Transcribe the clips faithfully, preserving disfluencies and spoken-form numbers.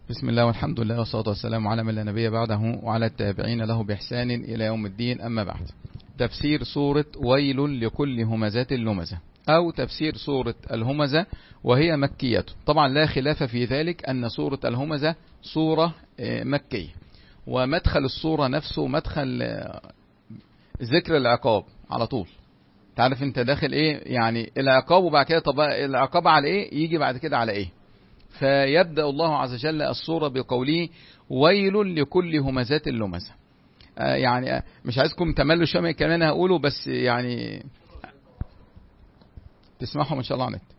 بسم الله والحمد لله والصلاة والسلام على من لا نبي بعده وعلى التابعين له بإحسان إلى يوم الدين. أما بعد، تفسير سورة ويل لكل همزة لمزة، أو تفسير سورة الهمزة، وهي مكية. طبعا لا خلاف في ذلك أن سورة الهمزة سورة مكية، ومدخل السورة نفسه مدخل ذكر العقاب على طول. تعرف انت داخل ايه؟ يعني العقاب، وبعد كده طب العقاب على ايه؟ يجي بعد كده على ايه؟ فيبدأ الله عز وجل السورة بقوله ويل لكل همزات لمزة. آه يعني مش عايزكم تملوا شوية كمان هقوله، بس يعني تسمعهم ان شاء الله عنك.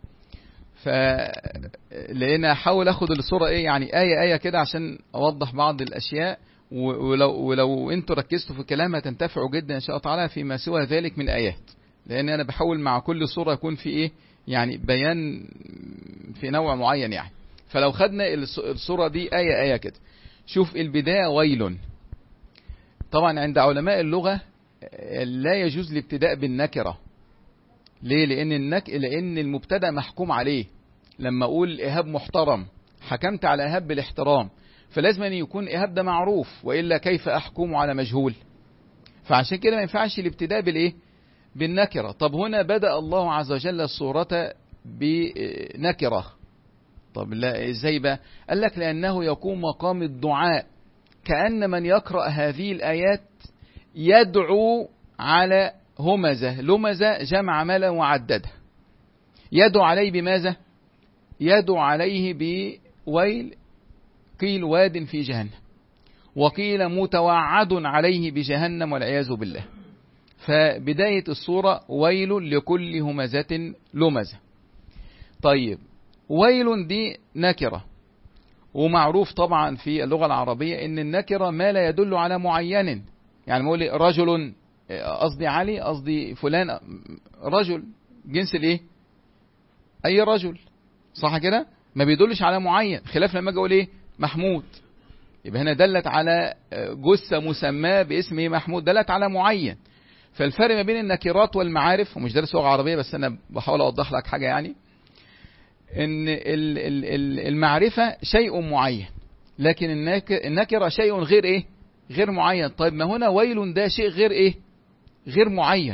فلان احاول اخد السورة ايه يعني آية آية كده عشان اوضح بعض الاشياء، ولو, ولو انتوا ركزتوا في الكلام هتنتفعوا جدا ان شاء الله تعالى فيما سوى ذلك من الايات، لان انا بحاول مع كل سورة يكون في ايه يعني بيان في نوع معين يعني. فلو خدنا السورة دي آية آية كده، شوف البداية ويل. طبعا عند علماء اللغة لا يجوز الابتداء بالنكرة. ليه؟ لأن النك... لأن المبتدأ محكوم عليه. لما أقول إيهاب محترم حكمت على إيهاب بالاحترام، فلازم أن يكون إيهاب ده معروف، وإلا كيف أحكم على مجهول؟ فعشان كده ما ينفعش الابتداء بالإيه؟ بالنكرة. طب هنا بدأ الله عز وجل السورة بنكرة. طب لا ازاي بقى؟ قال لك لأنه يقوم مقام الدعاء، كأن من يقرأ هذه الآيات يدعو على همزة لمزة جمع مالا وعدده. يدعو عليه بماذا؟ يدعو عليه بويل، قيل واد في جهنم، وقيل متوعد عليه بجهنم والعياذ بالله. فبداية السورة ويل لكل همزة لمزة. طيب ويل دي نكرة، ومعروف طبعا في اللغة العربية ان النكرة ما لا يدل على معين. يعني ما اقول رجل قصدي علي، قصدي فلان، رجل جنس الايه؟ اي رجل، صح كده؟ ما بيدلش على معين، خلاف لما اجي اقول ايه؟ محمود، يبقى هنا دلت على جثة مسمى باسم محمود، دلت على معين. فالفرق ما بين النكرات والمعارف، ومش دارس لغة عربية بس انا بحاول اوضح لك حاجة يعني، ان المعرفة شيء معين، لكن النكرة شيء غير ايه؟ غير معين. طيب ما هنا ويل ده شيء غير ايه؟ غير معين.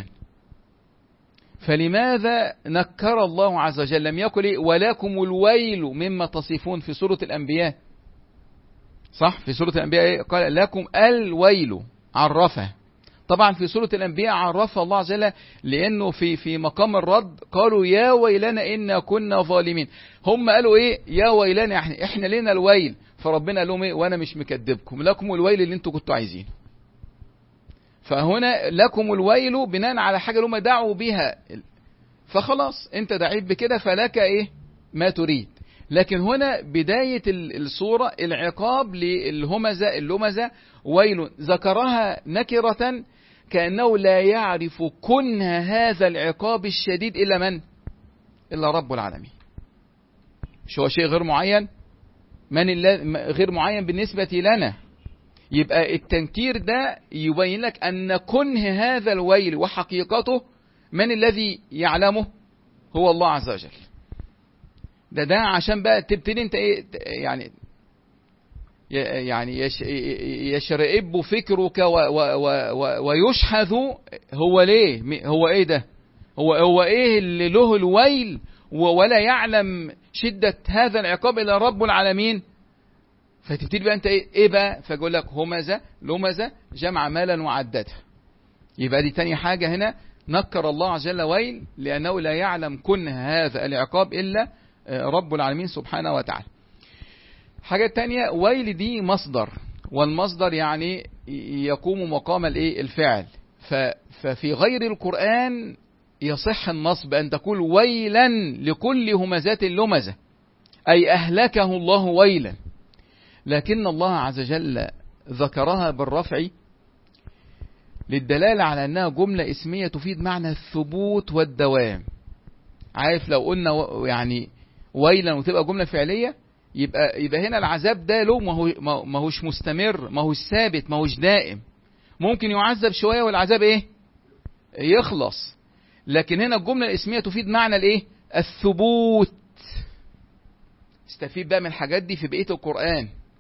فلماذا نكر الله عز وجل؟ لم يقل ايه ولكم الويل مما تصفون في سورة الانبياء، صح؟ في سورة الانبياء ايه؟ قال لكم الويل، عرفه. طبعا في سورة الانبياء عرفها الله عز وجل، لانه في في مقام الرد قالوا يا ويلنا إنا كنا ظالمين. هم قالوا ايه؟ يا ويلنا، احنا احنا لنا الويل. فربنا قال لهم ايه؟ وانا مش مكذبكم، لكم الويل اللي انتوا كنتوا عايزينه. فهنا لكم الويل بناء على حاجة اللي هم دعوا بها، فخلاص انت دعيت بكده فلك ايه ما تريد. لكن هنا بداية السورة العقاب للهمزة اللمزة ويل، ذكرها نكرة كأنه لا يعرف كنه هذا العقاب الشديد إلا من؟ إلا رب العالمين. مش هو شيء غير معين؟ من غير معين بالنسبة لنا؟ يبقى التنكير ده يبين لك أن كنه هذا الويل وحقيقته من الذي يعلمه؟ هو الله عز وجل. ده ده عشان بقى تبتدي انت ايه يعني يعني يشرئب فكرك ويشحذ. هو ليه؟ هو ايه ده؟ هو هو ايه اللي له الويل ولا يعلم شدة هذا العقاب الا رب العالمين؟ فتبتدي بقى انت ايه, إيه بقى؟ فيقول لك همزة لمزة جمع مالا وعدده. يبقى دي تاني حاجة هنا، نكر الله عز وجل ويل لأنه لا يعلم كن هذا العقاب إلا رب العالمين سبحانه وتعالى. حاجة تانية، ويل دي مصدر، والمصدر يعني يقوم مقام الايه؟ الفعل. ففي غير القرآن يصح النصب أن تقول ويلا لكل همزات لمزة، أي أهلكه الله ويلا. لكن الله عز وجل ذكرها بالرفع للدلالة على أنها جملة اسمية تفيد معنى الثبوت والدوام. عارف لو قلنا يعني ويلا وتبقى جملة فعلية، يبقى يبقى هنا العذاب ده له ما هوش مستمر، ما هوش ثابت، ما هوش دائم. ممكن يعذب شوية والعذاب ايه؟ يخلص. لكن هنا الجملة الاسمية تفيد معنى الايه؟ الثبوت. استفيد بقى من الحاجات دي في بقية القرآن.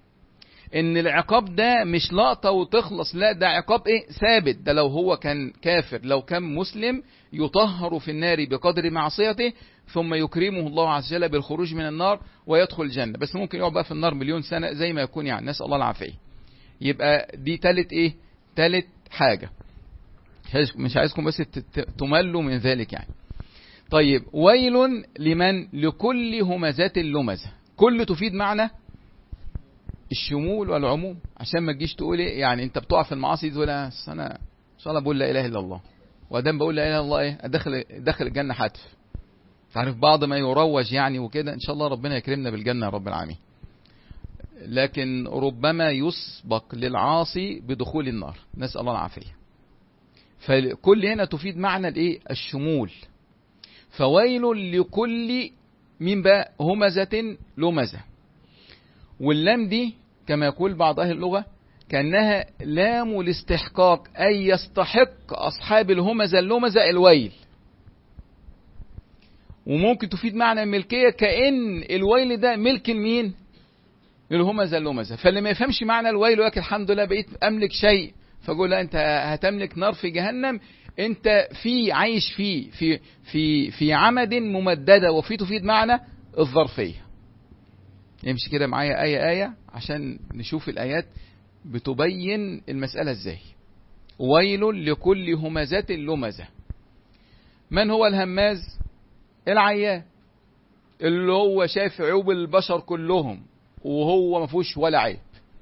ان العقاب ده مش لقطة وتخلص، لا ده عقاب ايه ثابت. ده لو هو كان كافر، لو كان مسلم يطهر في النار بقدر معصيته، ثم يكرمه الله عز وجل بالخروج من النار ويدخل الجنة. بس ممكن يقعد بقى في النار مليون سنة زي ما يكون، يعني نسأل الله العافية. يبقى دي تالت ايه، تالت حاجة. مش عايزكم بس تملوا من ذلك يعني. طيب، ويل لمن؟ لكل همزات لمزة. كل تفيد معنى الشمول والعموم، عشان ما تجيش تقول ايه يعني انت بتقع في المعاصي تقول انا ان شاء الله بقول لا اله الا الله، وادام بقول لا اله الا الله ايه ادخل ادخل الجنه حتف. تعرف بعض ما يروج يعني وكده، ان شاء الله ربنا يكرمنا بالجنه يا رب العالمين. لكن ربما يسبق للعاصي بدخول النار، نسال الله العافيه. فكل هنا تفيد معنى الايه، الشمول. فويل لكل من بقى همزة لمزة. واللام دي كما يقول بعض أهل اللغة كأنها لام الاستحقاق، أي يستحق أصحاب الهمزة اللمزة الويل. وممكن تفيد معنى الملكية، كأن الويل ده ملك مين؟ الهمزة اللمزة. فاللي ما يفهمش معنى الويل ويقول الحمد لله بقيت أملك شيء، فقول لا أنت هتملك نار في جهنم، أنت في عايش فيه في في في عمد ممددة. وفي تفيد معنى الظرفية. يمشي كده معايا آية آية عشان نشوف الآيات بتبين المسألة ازاي. ويل لكل همزة لمزة. من هو الهماز؟ العيان، اللي هو شايف عيوب البشر كلهم وهو ما فيهوش ولا عيب.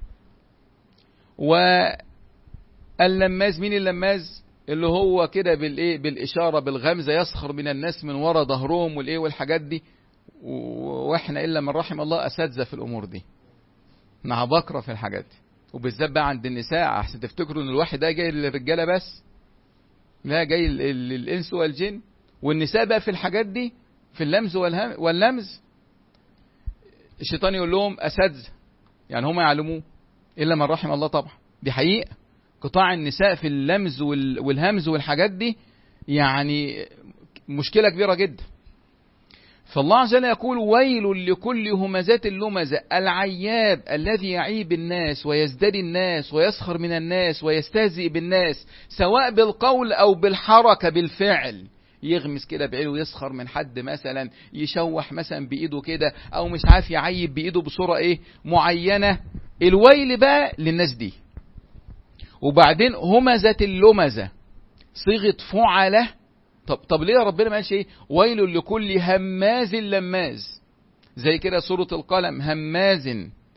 واللماز، مين اللماز؟ اللي هو كده بالايه، بالاشاره بالغمزه، يسخر من الناس من ورا ظهرهم والايه والحاجات دي. واحنا الا من رحم الله اساتذه في الامور دي، احنا عباقره في الحاجات دي. وبالذات بقى عند النساء، احسن تفتكروا ان الواحد ده جاي للرجاله بس، لا جاي للانس والجن. والنساء بقى في الحاجات دي، في اللمز واللمز، الشيطان يقول لهم اساتذه، يعني هم يعلموه الا من رحم الله. طبعا دي حقيقه، قطاع النساء في اللمز والهمز والحاجات دي يعني مشكله كبيره جدا. فالله عز وجل يقول ويل لكل همزات اللمزة، العياب الذي يعيب الناس ويزدري الناس ويسخر من الناس ويستهزئ بالناس، سواء بالقول أو بالحركة بالفعل. يغمس كده بعيده ويسخر من حد مثلا، يشوح مثلا بإيده كده، أو مش عارف يعيب بإيده بصورة إيه معينة. الويل بقى للناس دي. وبعدين همزة اللمزة صيغة فعله. طب طب ليه ربنا ما قالش ايه ويل لكل هماز لماز؟ زي كده سورة القلم، هماز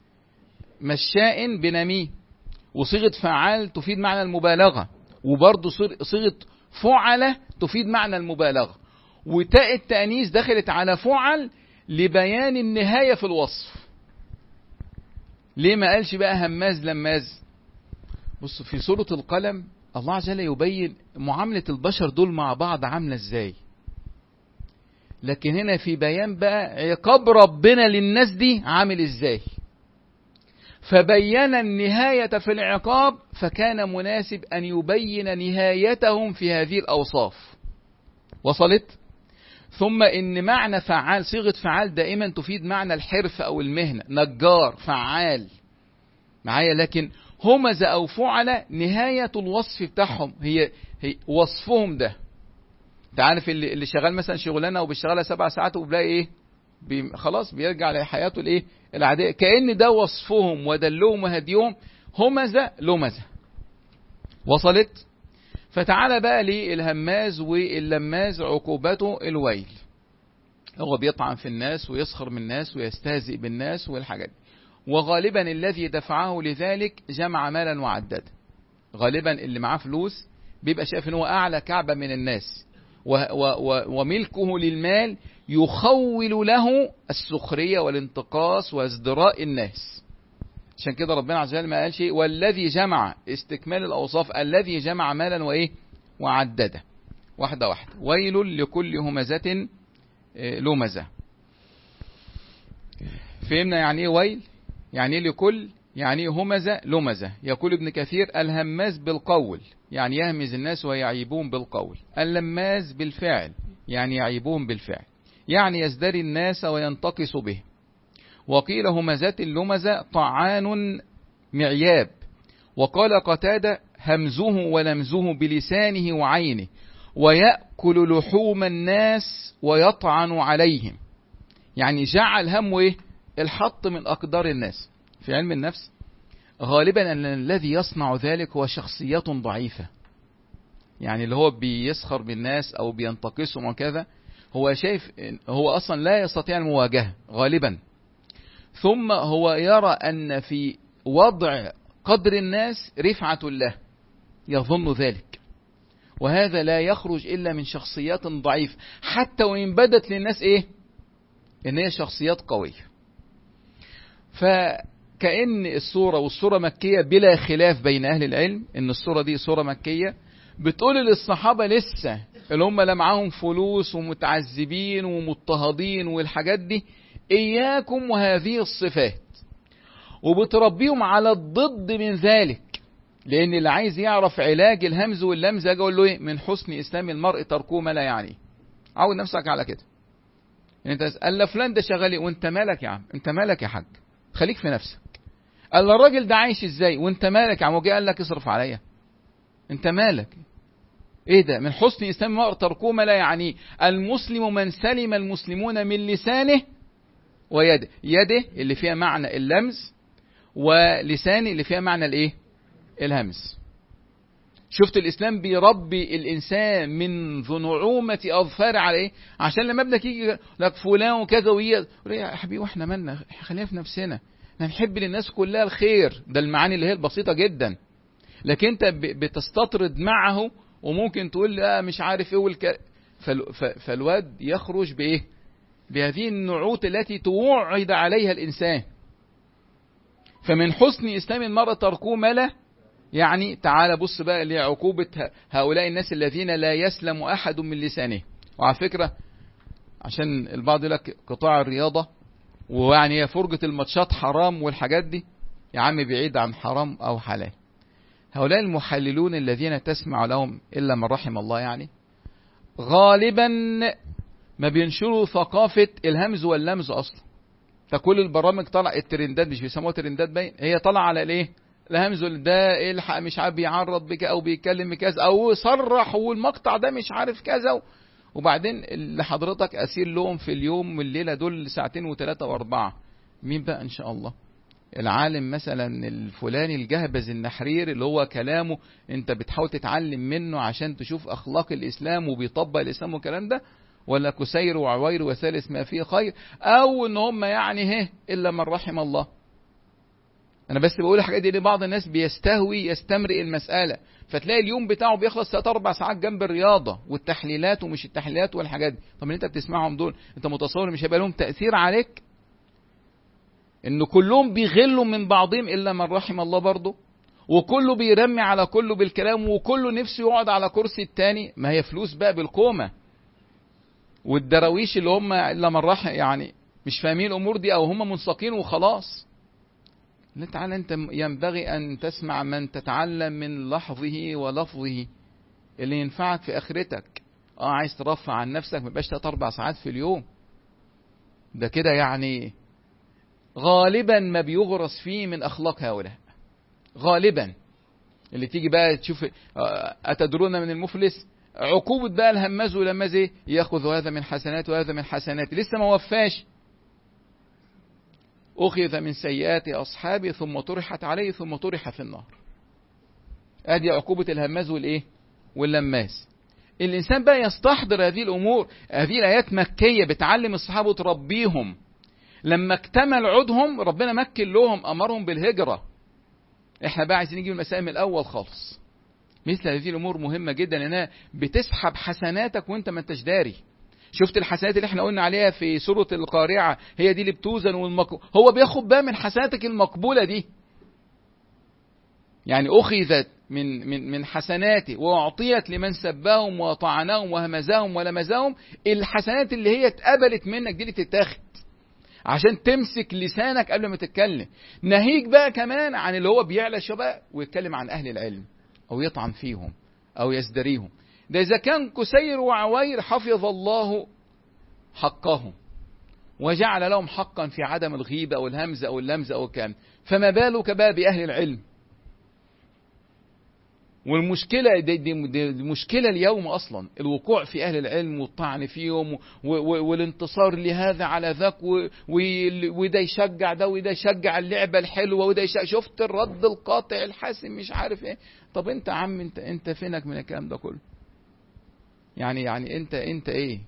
مشاء بنميم. وصيغة فعال تفيد معنى المبالغة، وبرضه صيغة فعلة تفيد معنى المبالغة. وتاء التأنيث دخلت على فعل لبيان النهاية في الوصف. ليه ما قالش بقى هماز لماز؟ بص في سورة القلم الله عز وجل يبين معاملة البشر دول مع بعض عاملة ازاي. لكن هنا في بيان بقى عقاب ربنا للناس دي عامل ازاي. فبين النهاية في العقاب، فكان مناسب أن يبين نهايتهم في هذه الأوصاف. وصلت؟ ثم إن معنى فعال، صيغة فعال دائما تفيد معنى الحرف أو المهنة، نجار، فعال معايا. لكن همزة أو فعلة نهاية الوصف بتاعهم هي, هي وصفهم ده. تعرف اللي, اللي شغال مثلا شغلانة وبيشتغلها سبع ساعات وبلاقي ايه بي خلاص بيرجع لحياته الايه العادية، كأن ده وصفهم ودلهم وهديهم. همزة لمزة. وصلت؟ فتعالى بقى للهماز واللماز عقوبته الويل. هو بيطعن في الناس ويسخر من الناس ويستهزئ بالناس والحاجات دي. وغالبا الذي دفعه لذلك جمع مالا وعدده. غالبا اللي معاه فلوس بيبقى شايف ان هو اعلى كعبة من الناس، و و و وملكه للمال يخول له السخرية والانتقاص وازدراء الناس. عشان كده ربنا عز وجل ما قال شيء والذي جمع، استكمال الاوصاف، الذي جمع مالا وايه وعدده. واحدة واحدة. ويل لكل همزة لمزة. فهمنا يعني ايه ويل؟ يعني ايه لكل؟ يعني ايه همزة لمزة؟ يقول ابن كثير الهماز بالقول يعني يهمز الناس ويعيبون بالقول، اللماز بالفعل يعني يعيبون بالفعل، يعني يزدري الناس وينتقص به. وقيل همزات اللمزة طعان معياب. وقال قتادة همزه ولمزه بلسانه وعينه، ويأكل لحوم الناس ويطعن عليهم. يعني جعل همه ايه؟ الحط من أقدار الناس. في علم النفس غالبا أن الذي يصنع ذلك هو شخصيات ضعيفة، يعني اللي هو بيسخر بالناس أو بينتقصهم وكذا، هو شايف هو أصلا لا يستطيع المواجهة غالبا، ثم هو يرى أن في وضع قدر الناس رفعة له، يظن ذلك، وهذا لا يخرج إلا من شخصيات ضعيفة، حتى وإن بدت للناس إيه؟ إن هي شخصيات قوية. فكأن الصورة، والصورة مكية بلا خلاف بين أهل العلم إن الصورة دي صورة مكية، بتقول للصحابة لسه اللي هم لا معاهم فلوس ومتعذبين ومضطهدين والحاجات دي، إياكم وهذه الصفات، وبتربيهم على الضد من ذلك. لأن اللي عايز يعرف علاج الهمز واللمز أجي أقول له إيه؟ من حسن إسلام المرء تركه ما لا يعنيه. عود نفسك على كده. يعني أنت قال فلان ده شغال إيه؟ وأنت مالك يا عم؟ أنت مالك يا حاج؟ خليك في نفسك. قال الراجل ده عايش إزاي؟ وأنت مالك يا عم؟ وجاء قال لك اصرف عليا. أنت مالك؟ إيه ده؟ من حسن إسلام المرء تركه ما لا يعنيه. المسلم من سلم المسلمون من لسانه ويده. يده اللي فيها معنى اللمز، ولسانه اللي فيها معنى الإيه؟ الهمز. شفت الإسلام بيربي الإنسان من ذو نعومة أظفار على إيه؟ عشان لما ابنك يجي لك فلان وكذا ويا يا حبيبي واحنا مالنا، خلينا في نفسنا، نحب للناس كلها الخير. ده المعاني اللي هي البسيطة جدا. لكن انت بتستطرد معه وممكن تقول لا مش عارف ايه والك... فال... فالواد يخرج بايه؟ بهذه النعوت التي توعد عليها الإنسان. فمن حسن إسلام المرء تركه ما لا يعني. تعال بص بقى لعقوبة هؤلاء الناس الذين لا يسلم أحد من لسانه. وعلى فكرة عشان البعض يقول لك قطاع الرياضة ويعني هي فرجة الماتشات حرام والحاجات دي، يا عم بعيد عن حرام أو حلال. هؤلاء المحللون الذين تسمع لهم إلا من رحم الله، يعني غالبا ما بينشروا ثقافة الهمز واللمز أصلا. فكل البرامج طلع الترندات، مش بيسموها ترندات باين، هي طلع على الايه؟ الهمز ده الحق مش عارف بيعرض بك او بيتكلم بكذا او صرح والمقطع ده مش عارف كذا، وبعدين اللي حضرتك اسير لهم في اليوم والليله دول ساعتين وثلاثه واربعه. مين بقى ان شاء الله؟ العالم مثلا الفلاني الجهبذ النحرير اللي هو كلامه انت بتحاول تتعلم منه عشان تشوف اخلاق الاسلام وبيطبق الاسلام والكلام ده، ولا كسير وعوير وثالث ما فيه خير، او ان هم يعني هه الا من رحم الله. انا بس بقول الحاجات دي لبعض الناس بيستهوي يستمرئ المسألة، فتلاقي اليوم بتاعه بيخلص ثلاث اربع ساعات جنب الرياضة والتحليلات ومش التحليلات والحاجات دي. طب انت بتسمعهم دول انت متصور مش هيبقى لهم تأثير عليك؟ ان كلهم بيغلوا من بعضهم الا من رحم الله برضه، وكله بيرمي على كله بالكلام، وكله نفسه يقعد على كرسي التاني. ما هي فلوس بقى بالقومة. والدراويش اللي هم الا من رحم يعني مش فاهمين الامور دي او هم منساقين وخلاص. لا تعالى انت ينبغي ان تسمع من تتعلم من لحظه ولفظه اللي ينفعك في اخرتك. اه عايز ترفع عن نفسك ما بقاش تلات اربع ساعات في اليوم، ده كده يعني غالبا ما بيغرس فيه من اخلاق هؤلاء. غالبا اللي تيجي بقى تشوف اتدرون من المفلس، عقوبة بقى الهماز ولماز ايه؟ ياخذ هذا من حسنات وهذا من حسنات، لسه ما وفاش. أخذ من سيئات أصحابه ثم طرحت عليه ثم طرح في النار. ادي عقوبة الهماز والايه؟ واللماس. الإنسان بقى يستحضر هذه الأمور. هذه الآيات مكية بتعلم الصحابة وتربيهم. لما اكتمل عودهم ربنا مكن لهم، أمرهم بالهجرة. احنا بقى عايزين نجيب المسائل من الأول خالص. مثل هذه الأمور مهمة جدا لأنها بتسحب حسناتك وانت ما انتش داري. شفت الحسنات اللي احنا قلنا عليها في سورة القارعة هي دي اللي بتوزن والمقبول. هو بياخد بقى من حسناتك المقبولة دي، يعني أخذت من من من حسناته وأعطيت لمن سباهم وطعناهم وهمزاهم ولمزاهم. الحسنات اللي هي اتقبلت منك دي اللي تتاخد عشان تمسك لسانك قبل ما تتكلم. ناهيك بقى كمان عن اللي هو بيعلى شباب ويتكلم عن أهل العلم أو يطعن فيهم أو يزدريهم. ده إذا كان كسير وعوير حفظ الله حقهم وجعل لهم حقا في عدم الغيبة أو الهمزة أو اللمزة أو الكلام، فما بالك بقى بأهل العلم؟ والمشكلة دي, دي, دي المشكلة اليوم أصلا الوقوع في أهل العلم والطعن فيهم والانتصار لهذا على ذاك، وده يشجع ده وده يشجع اللعبة الحلوة وده يشجع، شفت الرد القاطع الحاسم مش عارف ايه. طب انت عم انت انت فينك من الكلام ده كله؟ يعني يعني انت انت ايه؟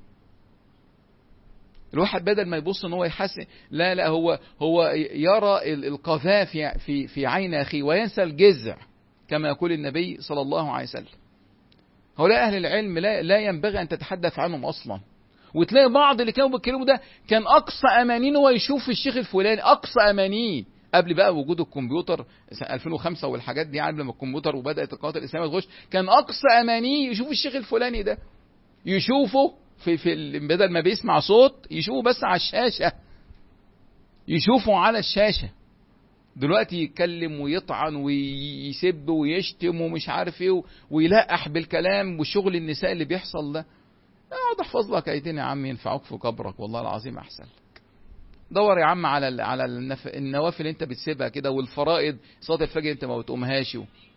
الواحد بدل ما يبص ان هو يحسن، لا لا هو هو يرى القذاة في في في عين اخيه وينسى الجذع، كما يقول النبي صلى الله عليه وسلم. هؤلاء أهل العلم لا, لا ينبغي أن تتحدث عنهم أصلا. وتلاقي بعض اللي كانوا بيتكلموا ده كان أقصى أمانين هو يشوف الشيخ الفلاني، أقصى أمانين قبل بقى وجود الكمبيوتر ألفين وخمسة والحاجات دي، قبل ما الكمبيوتر وبدأت القنوات الإسلامية تخش، كان أقصى أمانيه يشوف الشيخ الفلاني ده، يشوفه في, في بدل ما بيسمع صوت يشوفه بس على الشاشة، يشوفه على الشاشة. دلوقتي يتكلم ويطعن ويسب ويشتم ومش عارف ايه ويلقح بالكلام، وشغل النساء اللي بيحصل ده. اقعد احفظ لك ايتين يا عم ينفعوك في قبرك، والله العظيم احسن لك. دور يا عم على على النوافل اللي انت بتسيبها كده، والفرائض صلاه الفجر انت ما بتقومهاش.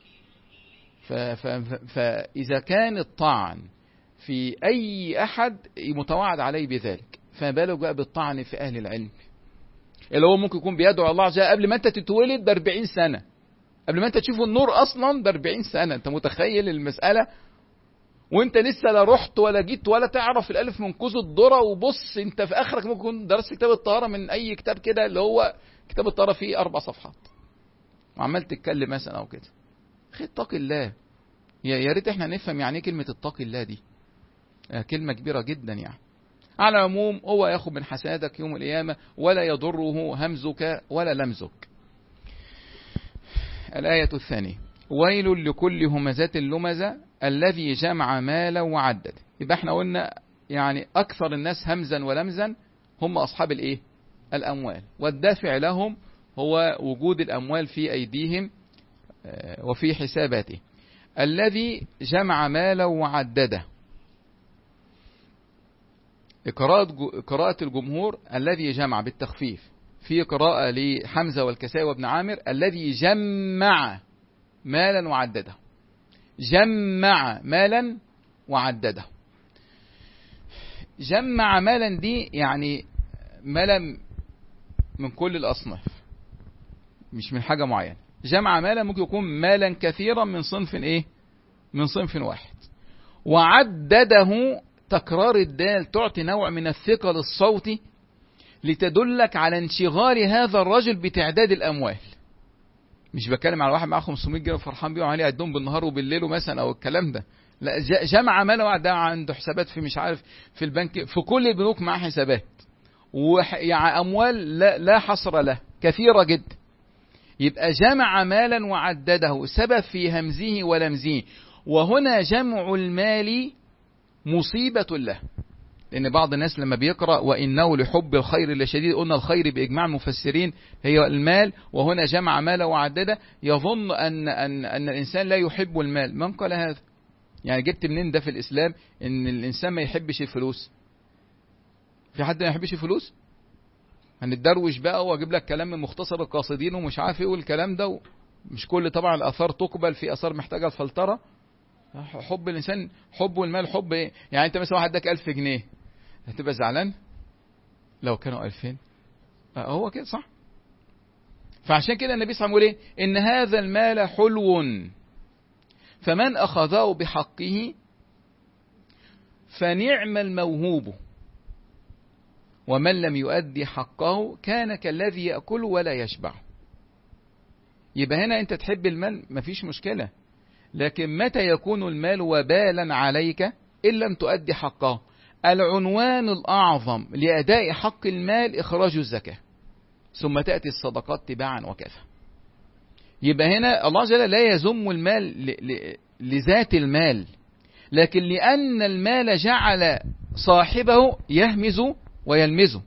فاذا كان الطعن في اي احد متوعد عليه بذلك، فما بالك بقى بالطعن في اهل العلم اللي هو ممكن يكون بيدعو الله عز وجل قبل ما انت تتولد بأربعين سنة، قبل ما انت تشوف النور اصلا بأربعين سنة. انت متخيل المسألة؟ وانت لسه لا رحت ولا جيت ولا تعرف الالف من كوز الذرة. وبص انت في اخرك ممكن تكون درست كتاب الطهارة من اي كتاب كده، اللي هو كتاب الطهارة فيه اربع صفحات، وعمال تتكلم مثلا او كده. اخي اتق الله. يا ريت احنا نفهم يعني ايه كلمة اتق الله دي، كلمة كبيرة جدا يعني. على العموم هو ياخذ من حسناتك يوم القيامة ولا يضره همزك ولا لمزك. الآية الثانية: ويل لكل همزة لمزة الذي جمع مالا وعدد. يبقى احنا قلنا يعني أكثر الناس همزا ولمزا هم أصحاب الإيه؟ الأموال، والدافع لهم هو وجود الأموال في أيديهم وفي حساباته. الذي جمع مالا وعدده، قراءة قراءة الجمهور الذي جمع بالتخفيف، في قراءة لحمزة والكسائي وابن عامر الذي جمع مالا وعدده. جمع مالا وعدده. جمع مالا دي يعني مالا من كل الأصناف، مش من حاجة معينة. جمع مالا ممكن يكون مالا كثيرا من صنف ايه؟ من صنف واحد. وعدده تكرار الدال تعطي نوع من الثقل الصوتي لتدلك على انشغال هذا الرجل بتعداد الأموال. مش بتكلم على واحد معاه خمسمائة جنيه فرحان بيهم عليه يعدهم بالنهار وبالليل مثلا او الكلام ده، لا. جمع ماله وعده، عنده حسابات في مش عارف في البنك، في كل البنوك معاه حسابات، ويعني أموال لا, لا حصر له كثيرة جدا. يبقى جمع مالا وعدده، سبب في همزه ولمزه. وهنا جمع المال مصيبة له، لأن بعض الناس لما بيقرأ وإنه لحب الخير لشديد، قلنا الخير بإجماع المفسرين هي المال، وهنا جمع مالا وعدده، يظن أن, أن, أن الإنسان لا يحب المال. من قال هذا؟ يعني جبت منين ده في الإسلام إن الإنسان ما يحبش الفلوس؟ في حد ما يحبش الفلوس؟ هنتدروش بقى واجيب لك كلام من مختصر القاصدين ومش عارف ايه والكلام ده. مش كل طبعا الآثار تقبل، في آثار محتاجة الفلترة. حب الإنسان، حب المال، حب ايه؟ يعني انت مثلا واحد اداك ألف جنيه هتبقى زعلان لو كانوا ألفين؟ هو كده صح. فعشان كده النبي صلى الله عليه وسلم يقول ايه؟ ان هذا المال حلو فمن اخذه بحقه فنعم الموهوب، ومن لم يؤدي حقه كان كالذي يأكل ولا يشبع. يبقى هنا انت تحب المال مفيش مشكلة، لكن متى يكون المال وبالا عليك إن لم تؤدي حقه؟ العنوان الأعظم لأداء حق المال إخراج الزكاة، ثم تأتي الصدقات تباعا وكذا. يبقى هنا الله جل لا يذم المال لذات المال، لكن لأن المال جعل صاحبه يهمز ويلمزه،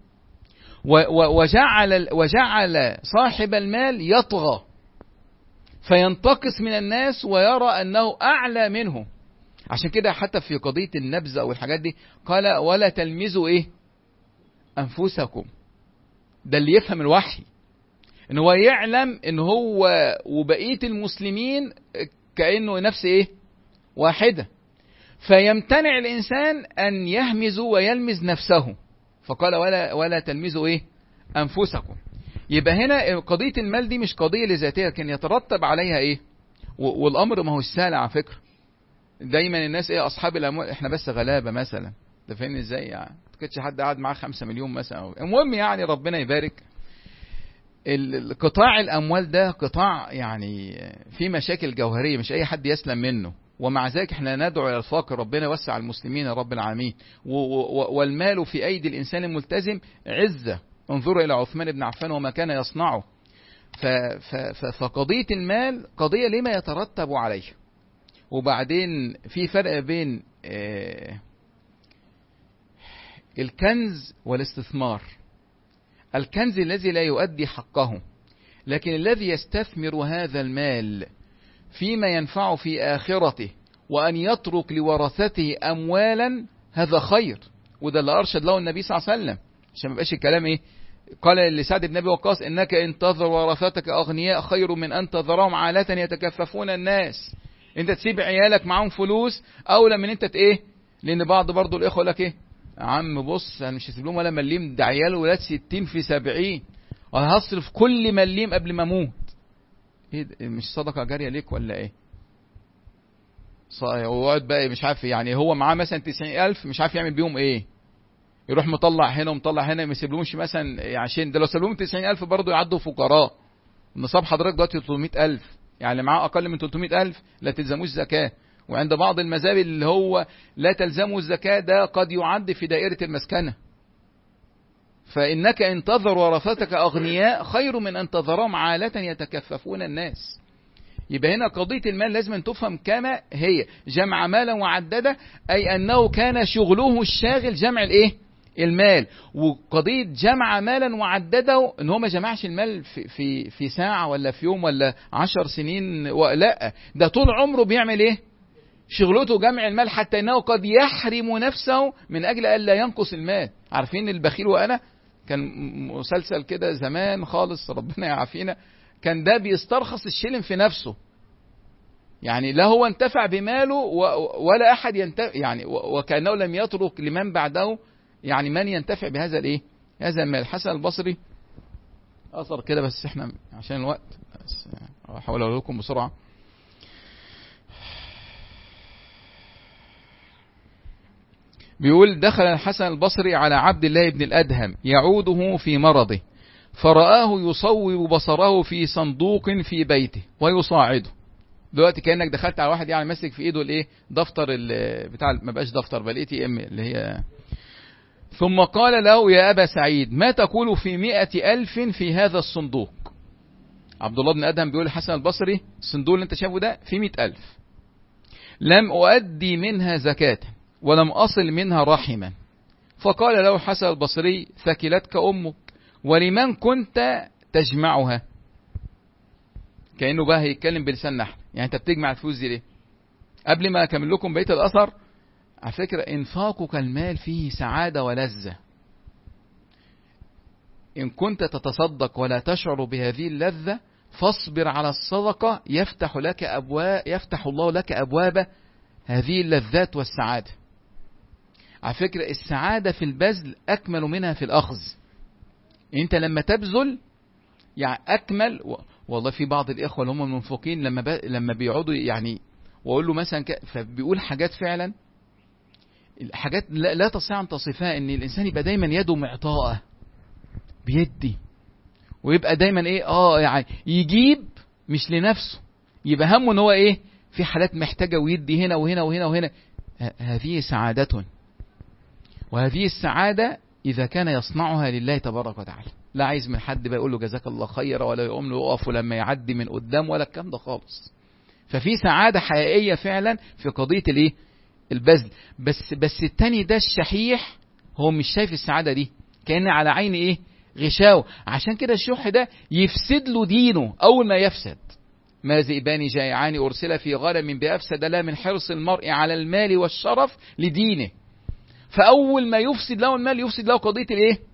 وجعل, وجعل صاحب المال يطغى فينتقص من الناس ويرى أنه أعلى منه. عشان كده حتى في قضية النبذ أو الحاجات دي قال ولا تلمزوا إيه أنفسكم. ده اللي يفهم الوحي، ان هو يعلم ان هو وبقية المسلمين كأنه نفس ايه واحدة، فيمتنع الإنسان أن يهمز ويلمز نفسه، فقال ولا ولا تلمزوا ايه أنفسكم. يبقى هنا قضية المال دي مش قضية لذاتها، كان يترتب عليها ايه، والأمر ما هو السهل على فكرة. دايما الناس ايه أصحاب الأموال، احنا بس غلابة مثلا، ده فين ازاي يعني، ما كانش حد قاعد معاه خمسة مليون مثلا. المهم يعني ربنا يبارك. القطاع الأموال ده قطاع يعني فيه مشاكل جوهرية، مش أي حد يسلم منه، ومع ذلك احنا ندعو إلى الفقر، ربنا يوسع المسلمين يا رب العالمين. والمال في أيدي الإنسان الملتزم عزة. انظروا إلى عثمان بن عفان وما كان يصنعه. فقضية المال قضية لما يترتب عليه. وبعدين في فرق بين الكنز والاستثمار. الكنز الذي لا يؤدي حقه، لكن الذي يستثمر هذا المال فيما ينفع في آخرته، وأن يترك لورثته أموالا، هذا خير. وده اللي أرشد له النبي صلى الله عليه وسلم، عشان ما يبقاش الكلام إيه. قال لسعد بن أبي وقاص إنك إن تذر ورثتك أغنياء خير من أن تذرهم عالة يتكففون الناس. أنت تسيب عيالك معهم فلوس أولى من أنت إيه، لأن بعض برضو الإخوة لك إيه، عم بص انا مش هسيب لهم ولا مليم، ده عيال ولاد ستين في سبعين، وانا هصرف كل مليم قبل ما اموت. ايه ده، مش صدقه جاريه ليك ولا ايه؟ ويقعد بقى مش عارف يعني، هو معاه مثلا تسعين ألف مش عارف يعمل بيهم ايه، يروح مطلع هنا ومطلع هنا، ما يسيبلهمش مثلا، عشان ده لو ساب لهم تسعين ألف برضه يعدوا فقراء. نصاب حضرتك دلوقتي ثلاثمائة ألف، يعني اللي معاه اقل من ثلاثمائة ألف لا تلزموش زكاه. وعند بعض المذاهب اللي هو لا تلزمه الزكاة، ده قد يعد في دائرة المسكنة. فإنك إن تذر ورثتك أغنياء خير من أن تذرهم عالة يتكففون الناس. يبقى هنا قضية المال لازم أن تفهم كما هي، جمع مالا وعدده، أي أنه كان شغله الشاغل جمع الإيه؟ المال. وقضية جمع مالا وعدده ان هو ما جمعش المال في, في, في ساعة ولا في يوم ولا عشر سنين، لا، ده طول عمره بيعمل ايه؟ شغلته جمع المال، حتى انه قد يحرم نفسه من اجل الا ينقص المال. عارفين البخيل وانا، كان مسلسل كده زمان خالص ربنا يعافينا، كان ده بيسترخص الشلم في نفسه، يعني لا هو انتفع بماله ولا احد ينتفع، يعني وكانه لم يترك لمن بعده يعني من ينتفع بهذا الايه، هذا المال. الحسن البصري اثر كده، بس احنا عشان الوقت احاول اقول لكم بسرعه. بيقول دخل الحسن البصري على عبد الله بن الأدهم يعوده في مرضه، فرآه يصوب بصره في صندوق في بيته ويصاعده. دلوقتي كأنك دخلت على واحد يعني ماسك في ايده الايه، دفتر بتاع، ما بقاش دفتر بل اي تي ام اللي هي. ثم قال له يا أبا سعيد ما تقول في مئة ألف في هذا الصندوق؟ عبد الله بن أدهم بيقول الحسن البصري الصندوق اللي انت شايفه ده في مئة ألف، لم أؤدي منها زكاة ولم أصل منها رحما. فقال له الحسن البصري ثكلتك أمك، ولمن كنت تجمعها؟ كأنه بقى هيتكلم بلسان نحن، يعني انت بتجمع الفلوس دي ليه؟ قبل ما أكمل لكم بيت الأثر، على فكرة انفاقك المال فيه سعادة ولذة. إن كنت تتصدق ولا تشعر بهذه اللذة فاصبر على الصدقة، يفتح لك أبواب، يفتح الله لك أبواب هذه اللذات والسعادة. على فكرة السعادة في البذل أكمل منها في الأخذ. أنت لما تبذل يعني أكمل. والله في بعض الإخوة اللي هم المنفقين لما ب... لما بيقعدوا يعني، وأقول له مثلا ك... فبيقول حاجات فعلا، حاجات لا, لا تستطيع أن تصفها، إن الإنسان يبقى دايما يده معطاءة بيدي، ويبقى دايما إيه آه يعني يجيب مش لنفسه، يبقى همه إن هو إيه في حالات محتاجة ويدي هنا وهنا وهنا وهنا. ه... هذه سعادة، وهذه السعادة إذا كان يصنعها لله تبارك وتعالى، لا عايز من حد بقى يقول له جزاك الله خير، ولا يقوم له يقف لما يعدي من قدام، ولا الكلام ده خالص. ففي سعادة حقيقية فعلا في قضية الايه البذل. بس بس التاني ده الشحيح هو مش شايف السعادة دي، كأن على عين ايه غشاوة. عشان كده الشح ده يفسد له دينه أول ما يفسد. ما ذئبان جائعان أرسل في غنم بأفسد لا من حرص المرء على المال والشرف لدينه. فأول ما يفسد له المال يفسد له قضية الايه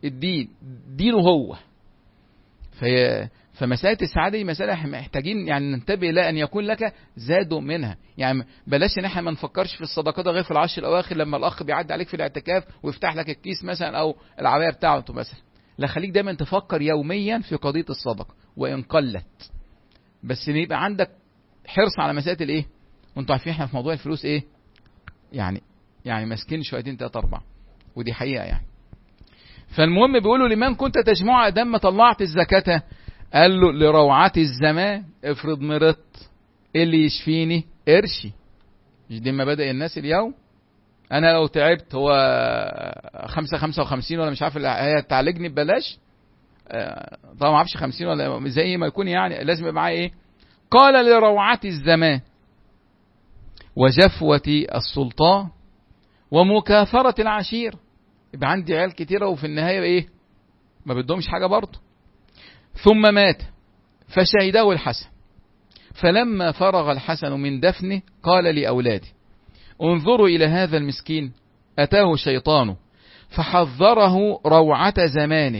الدين دينه هو. في فمسألة السعادة دي مسألة محتاجين يعني ننتبه لها، أن يكون لك زاد منها. يعني بلاش ان احنا ما نفكرش في الصدقات غير في العشر الأواخر لما الأخ بيعدي عليك في الاعتكاف ويفتح لك الكيس مثلا أو العباية بتاعته مثلا. لا، خليك دايما تفكر يوميا في قضية الصدقة وإن قلت، بس يبقى عندك حرص على مسألة الايه. وانتوا عارفين احنا في موضوع الفلوس ايه يعني يعني ماسكين شويتين تلاتة أربعة، ودي حقيقة يعني. فالمهم بيقولوا لمن كنت تجمع دم ما طلعت الزكاة، قال له لروعة الزمان. افرض مرضت، ايه اللي يشفيني؟ قرشي. مش دي ما بدأ الناس اليوم؟ انا لو تعبت هو خمسة خمسة وخمسين ولا مش عارف هي تعالجني ببلاش؟ طبعا ما اعرفش خمسين ولا زي ما يكون، يعني لازم يبقى معايا ايه. قال لروعة الزمان وجفوة السلطان ومكاثرة العشير. يبقى عندي عيال كتيرة وفي النهاية ايه؟ ما بدهمش حاجة برضه. ثم مات فشهده الحسن، فلما فرغ الحسن من دفنه قال لأولاده انظروا إلى هذا المسكين، أتاه شيطانه فحذره روعة زمانه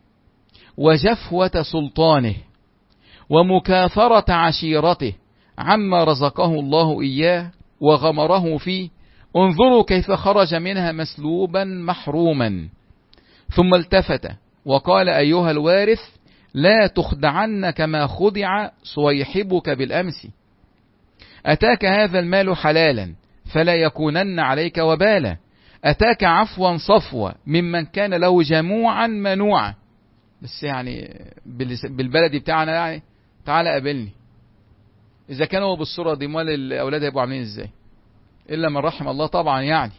وجفوة سلطانه ومكاثرة عشيرته عما رزقه الله إياه وغمره فيه. انظروا كيف خرج منها مسلوبا محروما. ثم التفت وقال أيها الوارث لا تخدعن كما خدع صويحبك بالأمس. أتاك هذا المال حلالا فلا يكونن عليك وبالا. أتاك عفوا صفوا ممن كان له جموعا منوعا. بس يعني بالبلدي بتاعنا يعني تعالى قابلني. إذا كانوا بالصورة دي مال الأولاد هيبقوا عاملين إزاي؟ إلا من رحم الله طبعا يعني.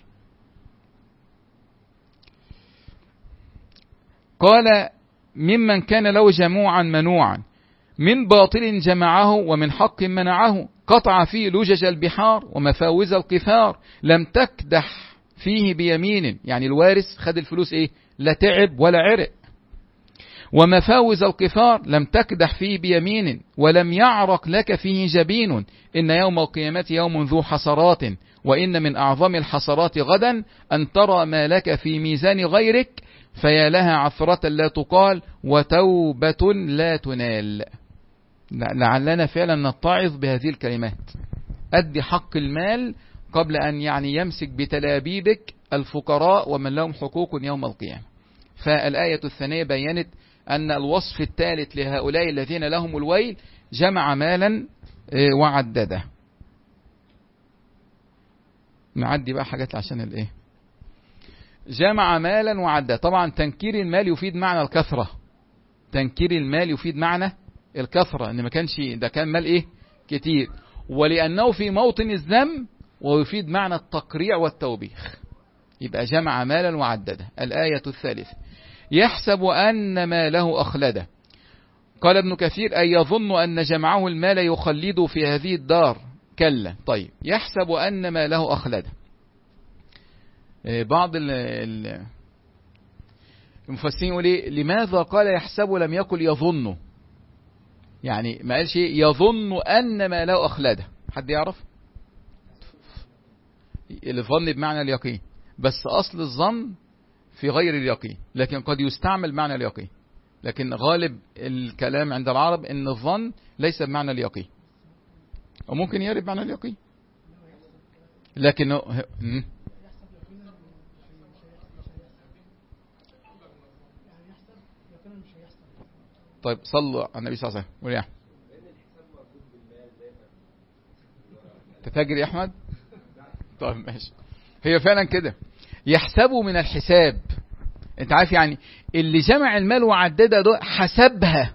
قال ممن كان له جموعا منوعا من باطل جمعه ومن حق منعه. قطع فيه لجج البحار ومفاوز القفار لم تكدح فيه بيمين. يعني الوارث خد الفلوس ايه؟ لا تعب ولا عرق. ومفاوز القفار لم تكدح فيه بيمين ولم يعرق لك فيه جبين. إن يوم القيامة يوم ذو حسرات وإن من أعظم الحسرات غدا أن ترى ما لك في ميزان غيرك فيا لها عثرة لا تقال وتوبة لا تنال. لعلنا فعلا نتعظ بهذه الكلمات. أدي حق المال قبل أن يعني يمسك بتلابيبك الفقراء ومن لهم حقوق يوم القيامة. فالآية الثانية بيّنت أن الوصف الثالث لهؤلاء الذين لهم الويل جمع مالا وعدده. نعدي بقى حاجات عشان الايه. جمع مالا وعدده. طبعا تنكير المال يفيد معنى الكثرة. تنكير المال يفيد معنى الكثرة، ان ما كانش ده كان مال ايه كتير، ولأنه في موطن الذم، ويفيد معنى التقريع والتوبيخ. يبقى جمع مالا وعدده. الآية الثالثة يحسب أن ماله أخلده. قال ابن كثير أي يظن أن جمعه المال يخلده في هذه الدار. كلا. طيب يحسب أن ماله أخلده. بعض المفسرين يقول ايه لماذا قال يحسب لم يقل يظن؟ يعني ما قالش يظن أن ماله أخلده. حد يعرف؟ الظن بمعنى اليقين، بس أصل الظن في غير اليقين، لكن قد يستعمل بمعنى اليقين. لكن غالب الكلام عند العرب ان الظن ليس بمعنى اليقين، وممكن يرد بمعنى اليقين، لكن طيب صلوا على النبي صلى الله عليه وسلم. قول يا احمد. تتاجر يا احمد؟ طيب ماشي. هي فعلا كده، يحسبوا من الحساب. انت عارف يعني اللي جمع المال وعدده ده حسبها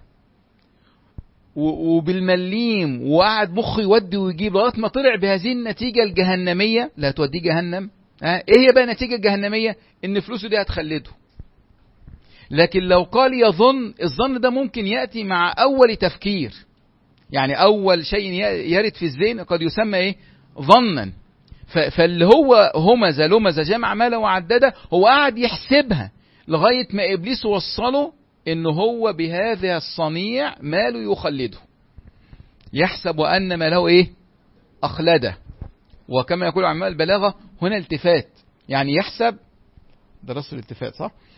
وبالمليم وقعد مخه يودي ويجيب لغايه ما طلع بهذه النتيجه الجهنميه. لا توديه جهنم. اه ايه هي بقى النتيجه الجهنميه؟ ان فلوسه دي هتخلده. لكن لو قال يظن، الظن ده ممكن ياتي مع اول تفكير، يعني اول شيء يرد في الذهن قد يسمى ايه ظنا. فاللي هو همز لمز جمع ماله وعدده، هو قاعد يحسبها لغاية ما إبليس وصله إنه هو بهذا الصنيع ماله يخلده. يحسب أن ماله إيه أخلده. وكما يقول علماء البلاغة هنا التفات، يعني يحسب درس الالتفات صح؟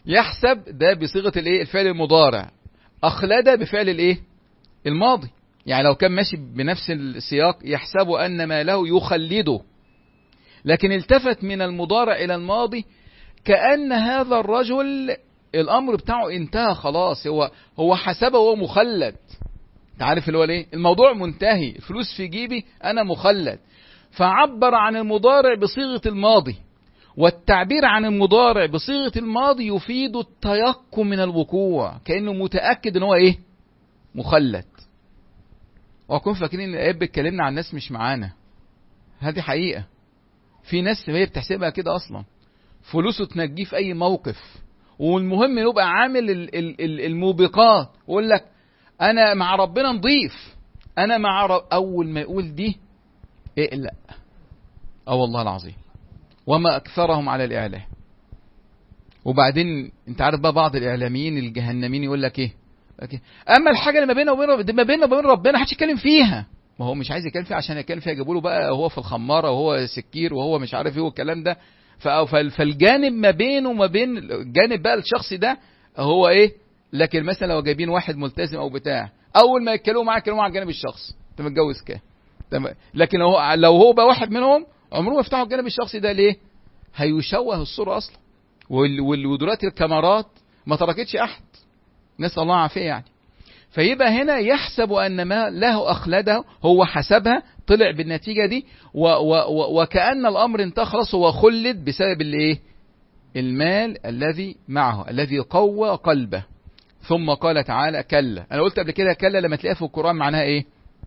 يحسب ده بصيغة الايه الفعل المضارع، أخلد بفعل الايه الماضي. يعني لو كان ماشي بنفس السياق يحسب أن ماله يخلده، لكن التفت من المضارع إلى الماضي كأن هذا الرجل الأمر بتاعه انتهى خلاص، هو هو حسبه وهو مخلد. تعرف اللي هو ليه الموضوع منتهي، الفلوس في جيبي أنا مخلد، فعبر عن المضارع بصيغة الماضي. والتعبير عن المضارع بصيغة الماضي يفيد التيقن من الوقوع، كأنه متأكد ان هو ايه مخلد. وأكون فاكرين ان الآيات بتكلمنا عن ناس مش معانا، هذه حقيقة. في ناس هي بتحسبها كده أصلا، فلوسه تنجيه في أي موقف، والمهم يبقى عامل الموبقات ويقول لك أنا مع ربنا نضيف، أنا مع رب... أول ما يقول دي اقلق. أه والله العظيم، وما أكثرهم على الإعلام. وبعدين أنت عارف بقى بعض الإعلاميين الجهنمين يقول لك إيه، أما الحاجة اللي ما بينه وبين ما بينه وبين ربنا محدش يتكلم فيها. ما هو مش عايز يتكلم فيها عشان يتكلم فيها يجيبوا له بقى هو في الخمارة وهو سكير وهو مش عارف ايه والكلام ده. فالجانب ما بينه وما بين الجانب بقى الشخصي ده هو ايه. لكن مثلا لو جايبين واحد ملتزم او بتاع، اول ما يتكلموا معاه يتكلموا على الجانب الشخصي، انت متجوز كام. لكن لو هو لو هو بقى واحد منهم عمره ما يفتحوا الجانب الشخصي ده. ليه؟ هيشوه الصورة اصلا. ودلوقتي الكاميرات ما تركتش احد، نسأل الله العافية يعني. فيبقى هنا يحسب أن ما له أخلده، هو حسبها طلع بالنتيجة دي، و و و وكأن الأمر انتهى خلاص، هو خلد بسبب الايه المال الذي معه الذي قوى قلبه. ثم قال تعالى كلا. أنا قلت قبل كده كلا لما تلاقيها في القرآن معناها إيه؟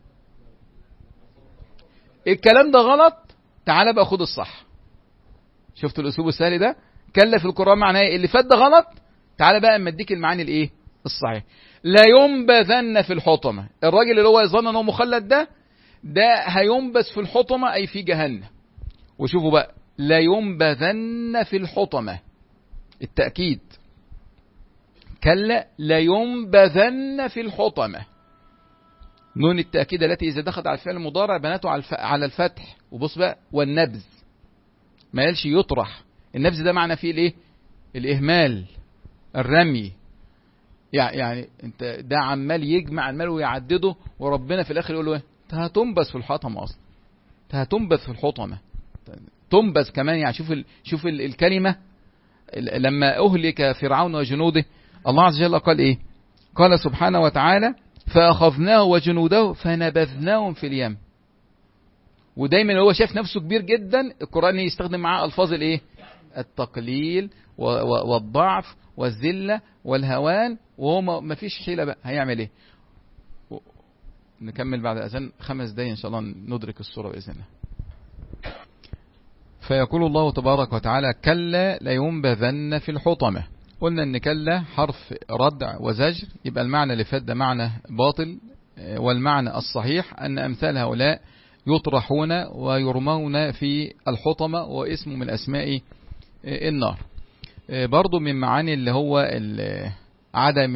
الكلام ده غلط، تعالى بقى خد الصح. شفت الأسلوب السهل ده؟ كلا في القرآن معناها إيه؟ اللي فات ده غلط، تعالى بقى اما اديك المعاني الإيه؟ الصحيح. لا ينبذن في الحطمة. الراجل اللي هو يظن انه مخلد ده ده هينبذ في الحطمة أي في جهنم. وشوفوا بقى لا ينبذن في الحطمة، التأكيد. كلا لا ينبذن في الحطمة، نون التأكيد التي إذا دخلت على الفعل المضارع بناته على الفتح. وبص بقى والنبذ، ما يلش يطرح. النبذ ده معنى فيه الايه؟ الإهمال، الرمي. يعني انت ده عمال يجمع المال ويعدده، وربنا في الاخر يقول له ايه؟ انت هتنبذ في الحطمه اصلا، انت هتنبذ في الحطمه، تنبذ كمان. يعني شوف ال... شوف ال... الكلمه. لما اهلك فرعون وجنوده الله عز وجل قال ايه؟ قال سبحانه وتعالى فاخذناه وجنوده فنبذناهم في اليم. ودايما هو شاف نفسه كبير جدا، القران يستخدم معاه الفاظ الايه؟ التقليل و... و... والضعف والذله والهوان، وهو ما فيش حيلة بقى، هيعمل ايه؟ نكمل بعد الأذان خمس دقايق إن شاء الله ندرك الصورة بإذن الله. فيقول الله تبارك وتعالى كلا لينبذن في الحطمة. قلنا ان كلا حرف ردع وزجر، يبقى المعنى اللي فات ده معنى باطل، والمعنى الصحيح أن أمثال هؤلاء يطرحون ويرمون في الحطمة، واسم من أسماء النار. برضو من معاني اللي هو عدم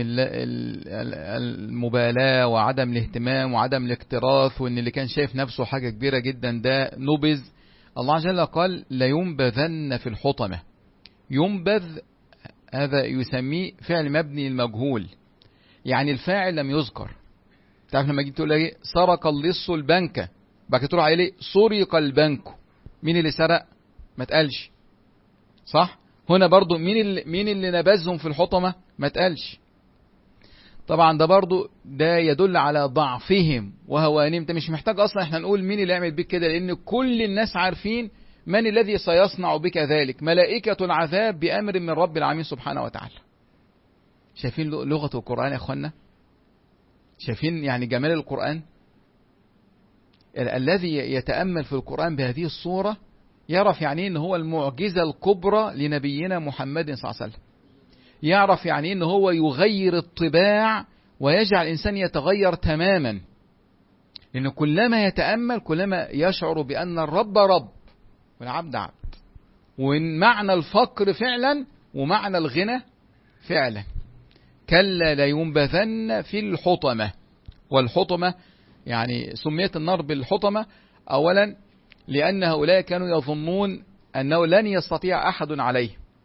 المبالاة وعدم الاهتمام وعدم الاكتراث، وان اللي كان شايف نفسه حاجة كبيرة جدا ده نبذ. الله عز وجل قال لينبذن في الحطمة. ينبذ هذا يسميه فعل مبني المجهول، يعني الفاعل لم يذكر. تعرف لما جيت تقول ايه؟ سرق اللص البنك، بعد كده تروح عليه ليه؟ سرق البنك. مين اللي سرق؟ ما تقالش، صح؟ هنا برضو مين اللي مين اللي نبذهم في الحطمة؟ ما تقالش. طبعا ده برضو ده يدل على ضعفهم وهوانهم. انت مش محتاج اصلا احنا نقول مين اللي يعمل بك كده، لان كل الناس عارفين من الذي سيصنع بك ذلك. ملائكة العذاب بأمر من رب العالمين سبحانه وتعالى. شايفين لغة القرآن يا اخوانا؟ شايفين يعني جمال القرآن؟ الذي يتأمل في القرآن بهذه الصورة يعرف يعني ان هو المعجزة الكبرى لنبينا محمد صلى الله عليه وسلم. يعرف يعني ان هو يغير الطباع ويجعل الانسان يتغير تماما، لان كلما يتأمل كلما يشعر بان الرب رب والعبد عبد، وان معنى الفقر فعلا ومعنى الغنى فعلا. كلا لينبذن في الحطمة. والحطمة يعني سميت النار بالحطمة اولا لأن هؤلاء كانوا يظنون أنه لن يستطيع أحد عليه،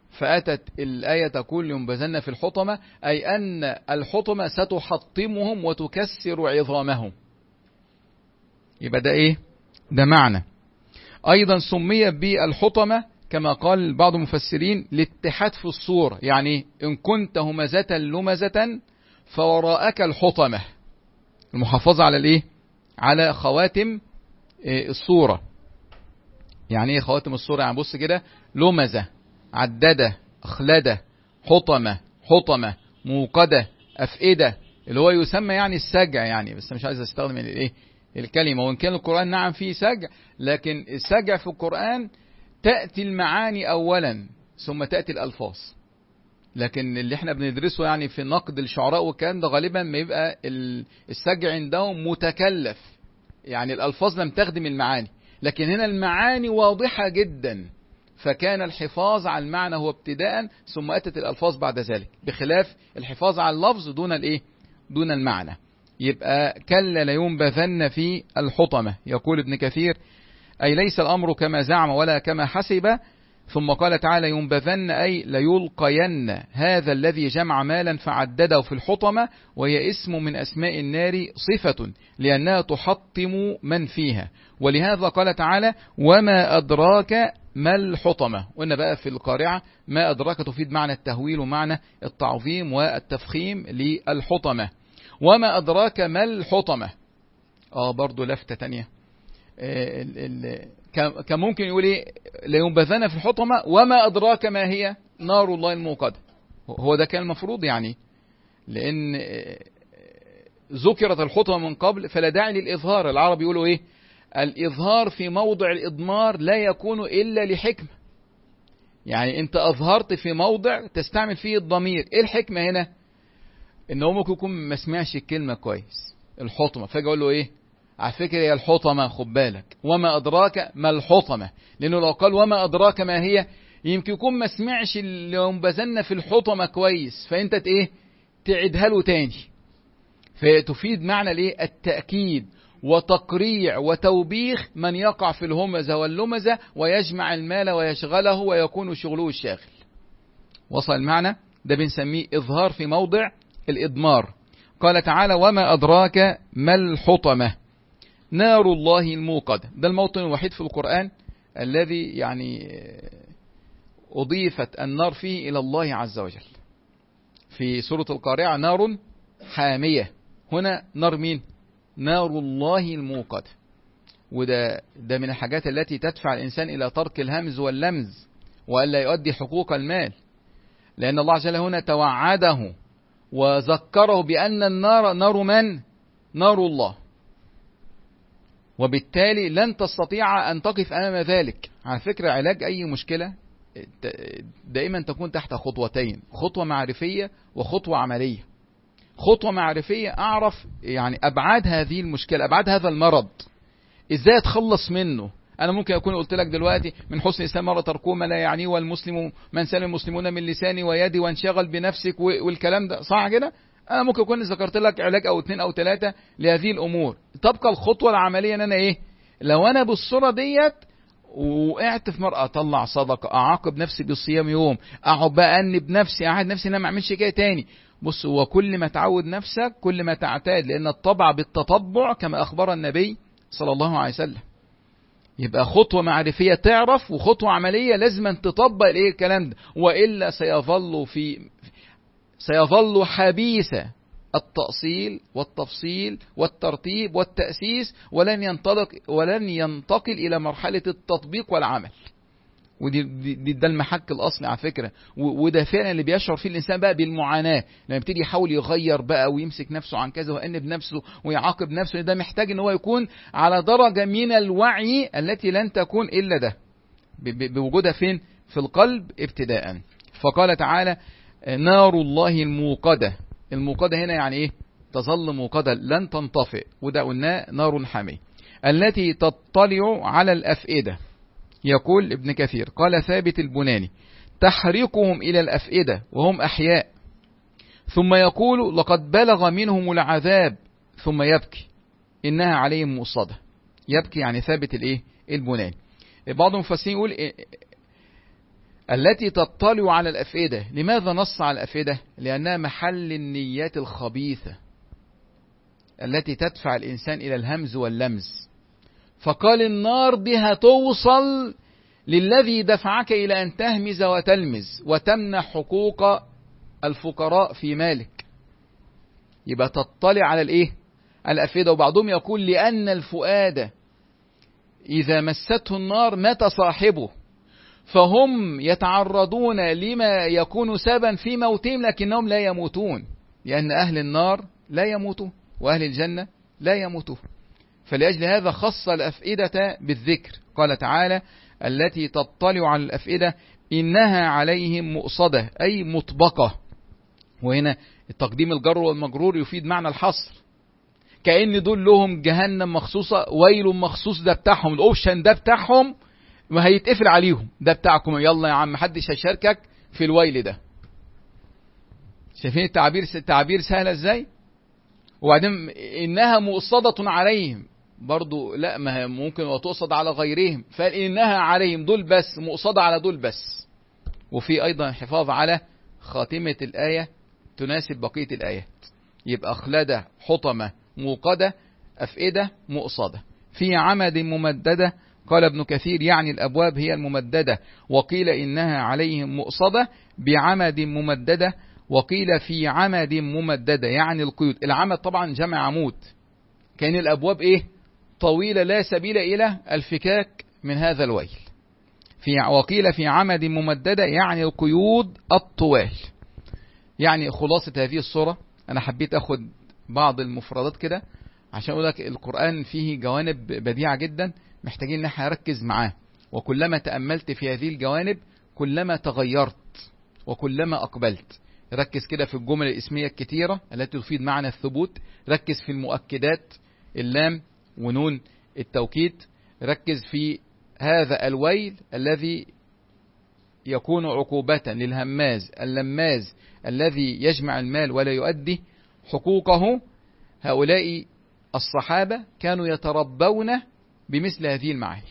فأتت الآية تقول ينبذن في الحطمة، أي أن الحطمة ستحطمهم وتكسر عظامهم. يبقى ده إيه؟ ده معنى. أيضا سمي بالحطمة كما قال بعض المفسرين الاتحاد في الصورة، يعني إن كنت همزة لمزة فوراءك الحطمة، المحافظة على الإيه؟ على خواتم الصورة. يعني إيه خواتم الصورة؟ يعني بص كده، لمزة، عددة، أخلدة، حطمة، حطمة، موقدة، أفئدة، اللي هو يسمى يعني السجع يعني، بس مش عايز استخدم الإيه الكلمة، وإن كان القرآن نعم فيه سجع، لكن السجع في القرآن تأتي المعاني أولا ثم تأتي الألفاظ. لكن اللي احنا بندرسه يعني في نقد الشعراء والكلام ده غالبا ما يبقى السجع عندهم متكلف، يعني الألفاظ لم تخدم المعاني، لكن هنا المعاني واضحة جدا، فكان الحفاظ على المعنى هو ابتداء ثم أتت الألفاظ بعد ذلك، بخلاف الحفاظ على اللفظ دون الايه دون المعنى. يبقى كلا لينبذن في الحطمة. يقول ابن كثير أي ليس الأمر كما زعم ولا كما حسب. ثم قال تعالى ينبذن أي ليلقين هذا الذي جمع مالا فعدده في الحطمة، وهي اسم من أسماء النار صفة لأنها تحطم من فيها. ولهذا قال تعالى وما أدراك ما الحطمة. قلنا بقى في القارعة ما أدراك تفيد معنى التهويل ومعنى التعظيم والتفخيم للحطمة. وما أدراك ما الحطمة، آه برضو لفتة تانية، كان ممكن يقول ايه لينبذن في الحطمة وما أدراك ما هي نار الله الموقدة. هو ده كان المفروض يعني، لأن ذكرت الحطمة من قبل فلا داعي للإظهار. العرب يقولوا ايه الإظهار في موضع الإضمار لا يكون إلا لحكمة، يعني انت أظهرت في موضع تستعمل فيه الضمير. ايه الحكمة هنا؟ انه ممكن يكون ما سمعش الكلمة كويس الحطمة، فجأة اقول له ايه على فكرة هي الحطمة، خد بالك وما أدراك ما الحطمة، لأنه لو قال وما أدراك ما هي يمكن يكون ما سمعش اللي ينبذن في الحطمة كويس، فأنت ايه تعيدها له تاني، فتفيد معنى الايه التأكيد وتقريع وتوبيخ من يقع في الهمزة واللمزة ويجمع المال ويشغله ويكون شغله الشاغل. وصل المعنى؟ ده بنسميه إظهار في موضع الإضمار. قال تعالى وما أدراك ما الحطمة نار الله الموقدة. ده الموطن الوحيد في القرآن الذي يعني أضيفت النار فيه إلى الله عز وجل. في سورة القارعة نار حامية، هنا نار مين؟ نار الله الموقدة. وده ده من الحاجات التي تدفع الإنسان إلى ترك الهمز واللمز وألا يؤدي حقوق المال، لأن الله عز وجل هنا توعده وذكره بأن النار نار من؟ نار الله، وبالتالي لن تستطيع أن تقف أمام ذلك. على فكرة علاج أي مشكلة دائما تكون تحت خطوتين، خطوة معرفية وخطوة عملية. خطوة معرفية أعرف يعني أبعاد هذه المشكلة، أبعاد هذا المرض، إزاي أتخلص منه. أنا ممكن أكون قلت لك دلوقتي من حسن الإسلام مرة تركه ما لا يعنيه والمسلم من سلم المسلمون من لساني ويدي وانشغل بنفسك والكلام ده، صح كده؟ أنا ممكن أكون ذكرت لك علاج أو اثنين أو ثلاثة لهذه الأمور. تبقى الخطوة العملية أن أنا إيه؟ لو أنا بالصورة ديت وقعت في مرأة أطلع صدقة، أعاقب نفسي بالصيام يوم، أقعد بقى أنب نفسي، أعد نفسي أنا ما أعملش كده تاني. بص، هو كل ما تعود نفسك كل ما تعتاد، لأن الطبع بالتطبع كما أخبر النبي صلى الله عليه وسلم. يبقى خطوة معرفية تعرف، وخطوة عملية لازم أن تطبق الإيه الكلام ده، وإلا سيظل في سيظل حبيس التأصيل والتفصيل والترتيب والتأسيس، ولن ينطلق ولن ينتقل إلى مرحلة التطبيق والعمل. ودي دي ده المحك الأصلي على فكرة، وده فعلا اللي بيشعر فيه الإنسان بقى بالمعاناة لما يبتدي يحاول يغير بقى ويمسك نفسه عن كذا ويأنب نفسه ويعاقب نفسه. ده محتاج ان هو يكون على درجة من الوعي التي لن تكون إلا ده بوجودها فين؟ في القلب ابتداء. فقال تعالى نار الله الموقدة. الموقدة هنا يعني ايه؟ تظل موقدة لن تنطفئ، وده قلناه نار حامية التي تطلع على الأفئدة. يقول ابن كثير قال ثابت البناني تحرقهم إلى الأفئدة وهم أحياء، ثم يقول لقد بلغ منهم العذاب، ثم يبكي إنها عليهم مؤصدة. يبكي يعني ثابت الايه البناني. بعض المفسرين يقول التي تطلع على الأفئدة. لماذا نص على الأفئدة؟ لأنها محل النيات الخبيثة التي تدفع الإنسان إلى الهمز واللمز. فقال النار دي هتوصل للذي دفعك إلى أن تهمز وتلمز وتمنع حقوق الفقراء في مالك. يبقى تطلع على الإيه؟ الأفئدة. وبعضهم يقول لأن الفؤاد إذا مسته النار مات صاحبه، فهم يتعرضون لما يكون سببا في موتهم لكنهم لا يموتون، لأن أهل النار لا يموتون وأهل الجنة لا يموتون. فلأجل هذا خص الأفئدة بالذكر. قال تعالى التي تطلع على الأفئدة إنها عليهم مؤصدة أي مطبقة. وهنا التقديم الجر والمجرور يفيد معنى الحصر، كأن دول لهم جهنم مخصوصة، ويل مخصوص ده بتاعهم، الأوبشن ده بتاعهم ما هيتقفل عليهم، ده بتاعكم يلا يا عم محدش هيشاركك في الويل ده. شايفين التعبير التعبير سهلة ازاي؟ وبعدين إنها مؤصدة عليهم برضو لا، ما ممكن وتؤصد على غيرهم، فإنها عليهم دول بس، مؤصدة على دول بس. وفي أيضا حفاظ على خاتمة الآية تناسب بقية الآيات. يبقى خلدة حطمة موقدة أفئدة مؤصدة في عمد ممددة. قال ابن كثير يعني الأبواب هي الممددة، وقيل إنها عليهم مؤصدة بعمد ممددة، وقيل في عمد ممددة يعني القيود. العمد طبعا جمع عمود، كان الأبواب إيه؟ طويلة لا سبيل إلى الفكاك من هذا الويل. في وقيل في عمد ممددة يعني القيود الطوال. يعني خلاصة هذه الصورة أنا حبيت أخذ بعض المفردات كده عشان أقول لك القرآن فيه جوانب بديعة جدا محتاجين ان احنا نركز معاه، وكلما تأملت في هذه الجوانب كلما تغيرت وكلما أقبلت. ركز كده في الجمل الاسمية الكتيرة التي تفيد معنى الثبوت، ركز في المؤكدات اللام ونون التوكيد، ركز في هذا الويل الذي يكون عقوبة للهماز اللماز الذي يجمع المال ولا يؤدي حقوقه. هؤلاء الصحابة كانوا يتربون بمثل هذه المعاني،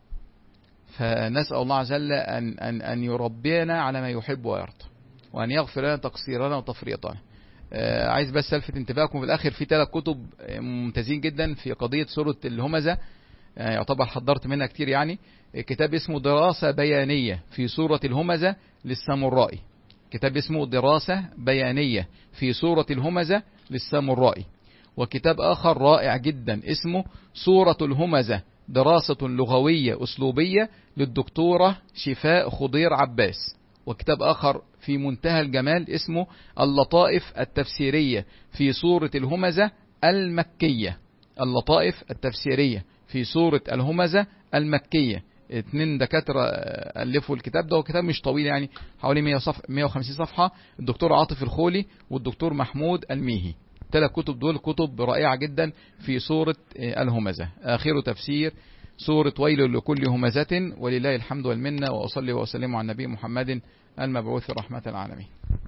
فنسأل الله عز وجل أن, أن, أن يربينا على ما يحب ويرضى، وأن يغفر لنا تقصيرنا وتفريطنا. آه عايز بس ألفت انتباهكم في الآخر في ثلاث كتب ممتازين جدا في قضية سورة الهمزة، آه يعتبر حضرت منها كتير. يعني كتاب اسمه دراسة بيانية في سورة الهمزة للسامرائي، كتاب اسمه دراسة بيانية في سورة الهمزة للسامرائي. وكتاب آخر رائع جدا اسمه سورة الهمزة دراسة لغوية أسلوبية للدكتورة شفاء خضير عباس. وكتاب آخر في منتهى الجمال اسمه اللطائف التفسيرية في سورة الهمزة المكية، اللطائف التفسيرية في سورة الهمزة المكية. اتنين دكاترة ألفوا الكتاب ده، وكتاب مش طويل يعني حوالي مئة وخمسين صفحة، الدكتور عاطف الخولي والدكتور محمود الميهي. ثلاث كتب دول كتب رائعة جدا في سورة الهمزة. آخر تفسير سورة ويل لكل همزة، ولله الحمد والمنة، وأصلي وأسلم على النبي محمد المبعوث رحمة العالمين.